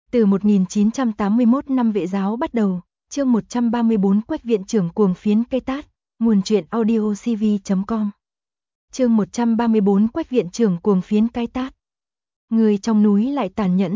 Từ 1981 năm vệ giáo bắt đầu, chương 134 Quách viện trưởng cuồng phiến cây tát, nguồn truyện audiocv.com. Chương 134 Quách viện trưởng cuồng phiến cây tát. Người trong núi lại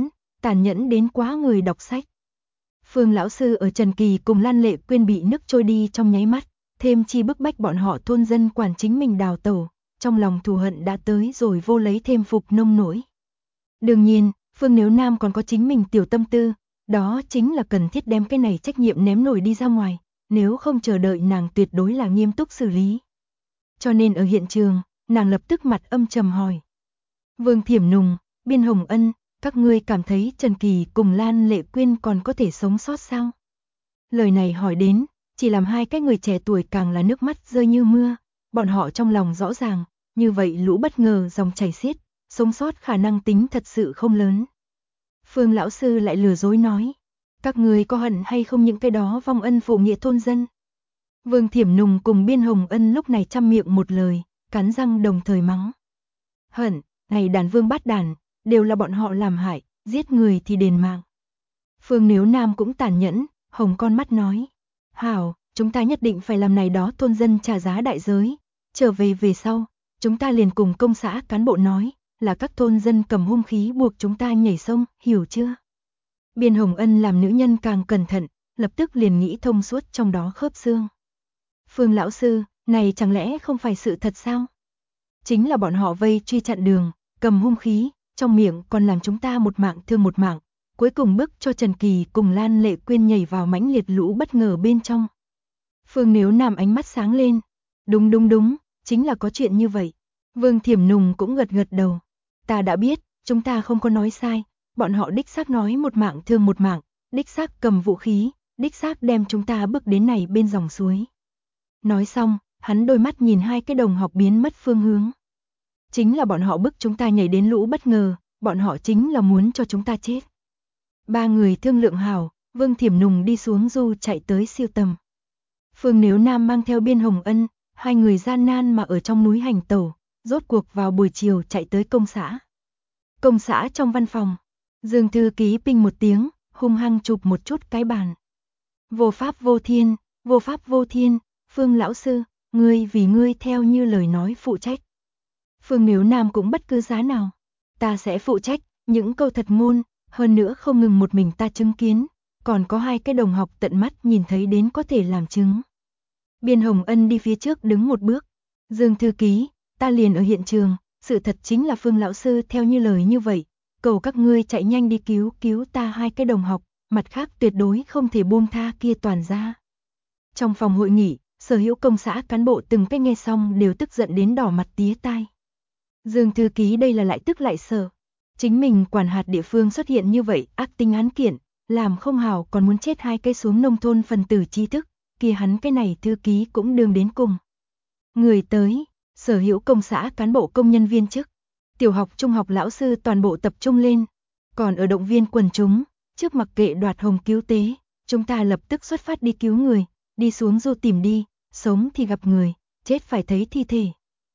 tàn nhẫn đến quá người đọc sách. Phương lão sư ở Trần Kỳ cùng Lan Lệ Quyên bị nước trôi đi trong nháy mắt, thêm chi bức bách bọn họ thôn dân quản chính mình đào tẩu, trong lòng thù hận đã tới rồi vô lấy thêm phục nông nổi. Đương nhiên, Phương Nếu Nam còn có chính mình tiểu tâm tư, đó chính là cần thiết đem cái này trách nhiệm ném nổi đi ra ngoài, nếu không chờ đợi nàng tuyệt đối là nghiêm túc xử lý. Cho nên ở hiện trường, nàng lập tức mặt âm trầm hỏi. Vương Thiểm Nùng, Biên Hồng Ân, các ngươi cảm thấy Trần Kỳ cùng Lan Lệ Quyên còn có thể sống sót sao? Lời này hỏi đến, chỉ làm hai cái người trẻ tuổi càng là nước mắt rơi như mưa, bọn họ trong lòng rõ ràng, như vậy lũ bất ngờ dòng chảy xiết, sống sót khả năng tính thật sự không lớn. Phương lão sư lại lừa dối nói, các người có hận hay không những cái đó vong ân phụ nghĩa thôn dân? Vương Thiểm Nùng cùng Biên Hồng Ân lúc này trăm miệng một lời, cắn răng đồng thời mắng. Hận, này đàn vương bát đàn, đều là bọn họ làm hại, giết người thì đền mạng. Phương Nếu Nam cũng tàn nhẫn, hồng con mắt nói, hảo, chúng ta nhất định phải làm này đó thôn dân trả giá đại giới, trở về sau, chúng ta liền cùng công xã cán bộ nói, là các thôn dân cầm hung khí buộc chúng ta nhảy sông, hiểu chưa? Biên Hồng Ân làm nữ nhân càng cẩn thận, lập tức liền nghĩ thông suốt trong đó khớp xương. Phương lão sư, này chẳng lẽ không phải sự thật sao? Chính là bọn họ vây truy chặn đường, cầm hung khí, trong miệng còn làm chúng ta một mạng thương một mạng, cuối cùng bức cho Trần Kỳ cùng Lan Lệ Quyên nhảy vào mãnh liệt lũ bất ngờ bên trong. Phương Nếu Nam ánh mắt sáng lên, đúng, chính là có chuyện như vậy. Vương Thiểm Nùng cũng gật đầu. Ta đã biết, chúng ta không có nói sai, bọn họ đích xác nói một mạng thương một mạng, đích xác cầm vũ khí, đích xác đem chúng ta bước đến này bên dòng suối. Nói xong, hắn đôi mắt nhìn hai cái đồng học biến mất phương hướng. Chính là bọn họ bức chúng ta nhảy đến lũ bất ngờ, bọn họ chính là muốn cho chúng ta chết. Ba người thương lượng hảo, Vương Thiểm Nùng đi xuống du chạy tới siêu tầm. Phương Nếu Nam mang theo Biên Hồng Ân, hai người gian nan mà ở trong núi hành tẩu, rốt cuộc vào buổi chiều chạy tới công xã. Công xã trong văn phòng, Dương thư ký pinh một tiếng, hung hăng chụp một chút cái bàn. Vô pháp vô thiên, Phương lão sư, ngươi vì ngươi theo như lời nói phụ trách. Phương Nếu Nam cũng bất cứ giá nào, ta sẽ phụ trách, những câu thật ngôn, hơn nữa không ngừng một mình ta chứng kiến, còn có hai cái đồng học tận mắt nhìn thấy đến có thể làm chứng. Biên Hồng Ân đi phía trước đứng một bước, Dương thư ký, ta liền ở hiện trường, sự thật chính là Phương lão sư theo như lời như vậy, cầu các ngươi chạy nhanh đi cứu ta hai cái đồng học, mặt khác tuyệt đối không thể buông tha kia toàn ra. Trong phòng hội nghị, sở hữu công xã cán bộ từng cái nghe xong đều tức giận đến đỏ mặt tía tai. Dương thư ký đây là lại tức lại sợ, chính mình quản hạt địa phương xuất hiện như vậy ác tính án kiện, làm không hảo còn muốn chết hai cái xuống nông thôn phần tử tri thức, kia hắn cái này thư ký cũng đương đến cùng. Người tới, sở hữu công xã cán bộ công nhân viên chức, tiểu học trung học lão sư toàn bộ tập trung lên, còn ở động viên quần chúng, trước mặc kệ đoạt hồng cứu tế, chúng ta lập tức xuất phát đi cứu người, đi xuống du tìm đi, sống thì gặp người, chết phải thấy thi thể.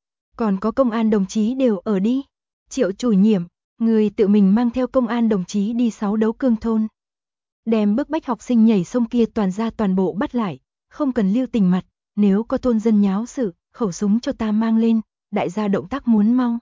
Còn có công an đồng chí đều ở đi, Triệu chủ nhiệm, người tự mình mang theo công an đồng chí đi 6 đấu cương thôn. Đem bức bách học sinh nhảy sông kia toàn bộ bắt lại, không cần lưu tình mặt, nếu có thôn dân nháo sự, khẩu súng cho ta mang lên, đại gia động tác muốn mau.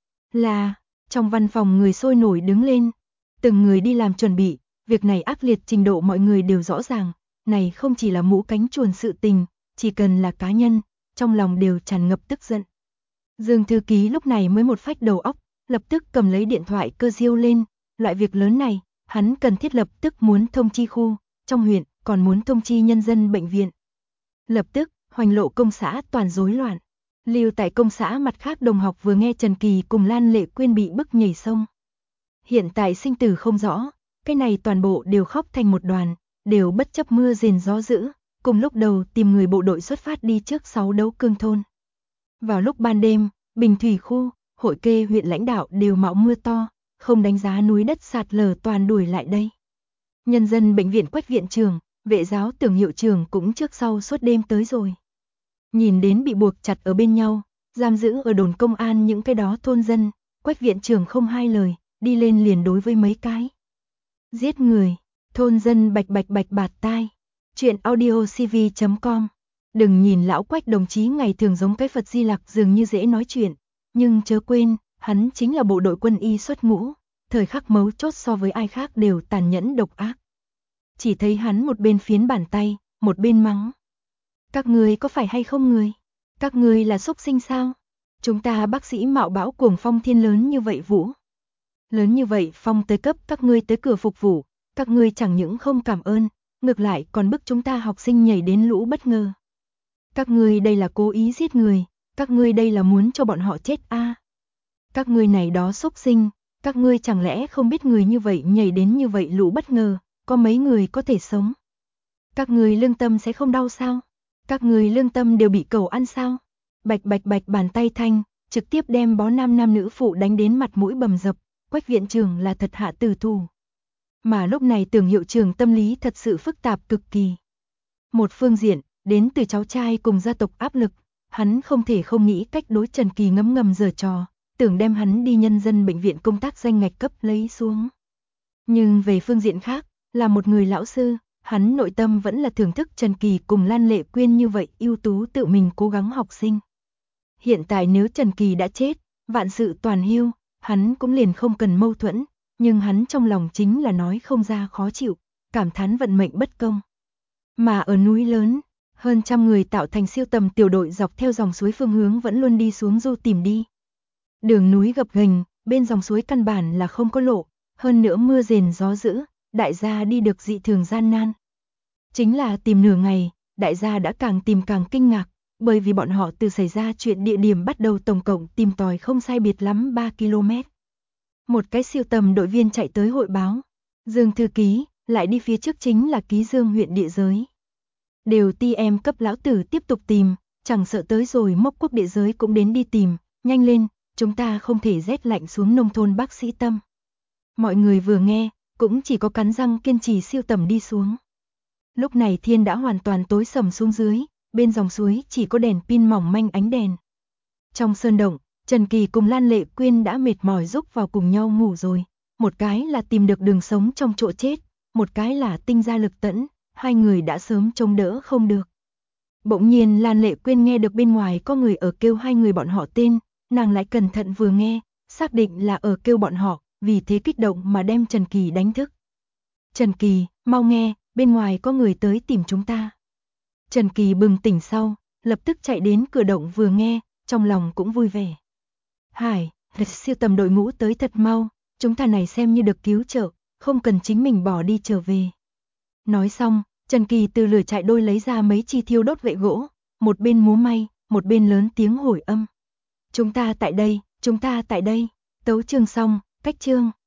Là, trong văn phòng người sôi nổi đứng lên, từng người đi làm chuẩn bị, việc này ác liệt trình độ mọi người đều rõ ràng, này không chỉ là mũ cánh chuồn sự tình, chỉ cần là cá nhân, trong lòng đều tràn ngập tức giận. Dương thư ký lúc này mới một phách đầu óc, lập tức cầm lấy điện thoại cơ diêu lên, loại việc lớn này, hắn cần thiết lập tức muốn thông chi khu, trong huyện, còn muốn thông chi nhân dân bệnh viện. Lập tức, Hoành Lộ công xã toàn rối loạn. Lưu tại công xã mặt khác đồng học vừa nghe Trần Kỳ cùng Lan Lệ Quyên bị bức nhảy sông. Hiện tại sinh tử không rõ, cái này toàn bộ đều khóc thành một đoàn, đều bất chấp mưa rền gió dữ, cùng lúc đầu tìm người bộ đội xuất phát đi trước 6 đấu cương thôn. Vào lúc ban đêm, Bình Thủy khu, Hội Kê huyện lãnh đạo đều mạo mưa to, không đánh giá núi đất sạt lở toàn đuổi lại đây. Nhân dân bệnh viện Quách viện trưởng, vệ giáo Tưởng hiệu trưởng cũng trước sau suốt đêm tới rồi. Nhìn đến bị buộc chặt ở bên nhau, giam giữ ở đồn công an những cái đó thôn dân, Quách viện trưởng không hai lời, đi lên liền đối với mấy cái. Giết người, thôn dân bạch bạch bạch bạt tai. Chuyện audio cv.com. Đừng nhìn lão Quách đồng chí ngày thường giống cái Phật Di Lặc dường như dễ nói chuyện, nhưng chớ quên, hắn chính là bộ đội quân y xuất ngũ, thời khắc mấu chốt so với ai khác đều tàn nhẫn độc ác. Chỉ thấy hắn một bên phiến bàn tay, một bên mắng. Các ngươi có phải hay không người? Các ngươi là súc sinh sao? Chúng ta bác sĩ mạo bão cuồng phong thiên lớn như vậy vũ. Lớn như vậy phong tới cấp các ngươi tới cửa phục vụ, các ngươi chẳng những không cảm ơn, ngược lại còn bức chúng ta học sinh nhảy đến lũ bất ngờ. Các ngươi đây là cố ý giết người, các ngươi đây là muốn cho bọn họ chết a. Các ngươi này đó súc sinh, các ngươi chẳng lẽ không biết người như vậy nhảy đến như vậy lũ bất ngờ, có mấy người có thể sống? Các ngươi lương tâm sẽ không đau sao? Các ngươi lương tâm đều bị cẩu ăn sao? Bạch bạch bạch bàn tay thanh, trực tiếp đem bó nam nữ phụ đánh đến mặt mũi bầm dập, Quách viện trưởng là thật hạ tử thủ. Mà lúc này Tưởng hiệu trưởng tâm lý thật sự phức tạp cực kỳ. Một phương diện, đến từ cháu trai cùng gia tộc áp lực, hắn không thể không nghĩ cách đối Trần Kỳ ngấm ngầm giở trò, tưởng đem hắn đi nhân dân bệnh viện công tác danh ngạch cấp lấy xuống. Nhưng về phương diện khác, là một người lão sư, hắn nội tâm vẫn là thưởng thức Trần Kỳ cùng Lan Lệ Quyên như vậy ưu tú tự mình cố gắng học sinh. Hiện tại nếu Trần Kỳ đã chết, vạn sự toàn hưu, hắn cũng liền không cần mâu thuẫn, nhưng hắn trong lòng chính là nói không ra khó chịu, cảm thán vận mệnh bất công. Mà ở núi lớn, hơn 100 người tạo thành siêu tầm tiểu đội dọc theo dòng suối phương hướng vẫn luôn đi xuống du tìm đi. Đường núi gập ghềnh, bên dòng suối căn bản là không có lộ, hơn nữa mưa rền gió dữ, đại gia đi được dị thường gian nan. Chính là tìm nửa ngày, đại gia đã càng tìm càng kinh ngạc, bởi vì bọn họ từ xảy ra chuyện địa điểm bắt đầu tổng cộng tìm tòi không sai biệt lắm 3 km. Một cái siêu tầm đội viên chạy tới hội báo, Dương thư ký, lại đi phía trước chính là Ký Dương huyện địa giới. Đều ti em cấp lão tử tiếp tục tìm, chẳng sợ tới rồi Mốc Quốc địa giới cũng đến đi tìm, nhanh lên, chúng ta không thể rét lạnh xuống nông thôn bác sĩ Tâm. Mọi người vừa nghe, cũng chỉ có cắn răng kiên trì siêu tầm đi xuống. Lúc này thiên đã hoàn toàn tối sầm xuống dưới, bên dòng suối chỉ có đèn pin mỏng manh ánh đèn. Trong sơn động, Trần Kỳ cùng Lan Lệ Quyên đã mệt mỏi rúc vào cùng nhau ngủ rồi, một cái là tìm được đường sống trong chỗ chết, một cái là tinh ra lực tẫn, hai người đã sớm chống đỡ không được. Bỗng nhiên Lan Lệ Quyên nghe được bên ngoài có người ở kêu hai người bọn họ tên, nàng lại cẩn thận vừa nghe, xác định là ở kêu bọn họ, vì thế kích động mà đem Trần Kỳ đánh thức. Trần Kỳ, mau nghe, bên ngoài có người tới tìm chúng ta. Trần Kỳ bừng tỉnh sau, lập tức chạy đến cửa động vừa nghe, trong lòng cũng vui vẻ. Hải, siêu tầm đội ngũ tới thật mau, chúng ta này xem như được cứu trợ, không cần chính mình bỏ đi trở về. Nói xong, Trần Kỳ từ lửa trại đôi lấy ra mấy chi thiêu đốt gậy gỗ, một bên múa may, một bên lớn tiếng hồi âm. Chúng ta tại đây, tấu chương xong, cách chương.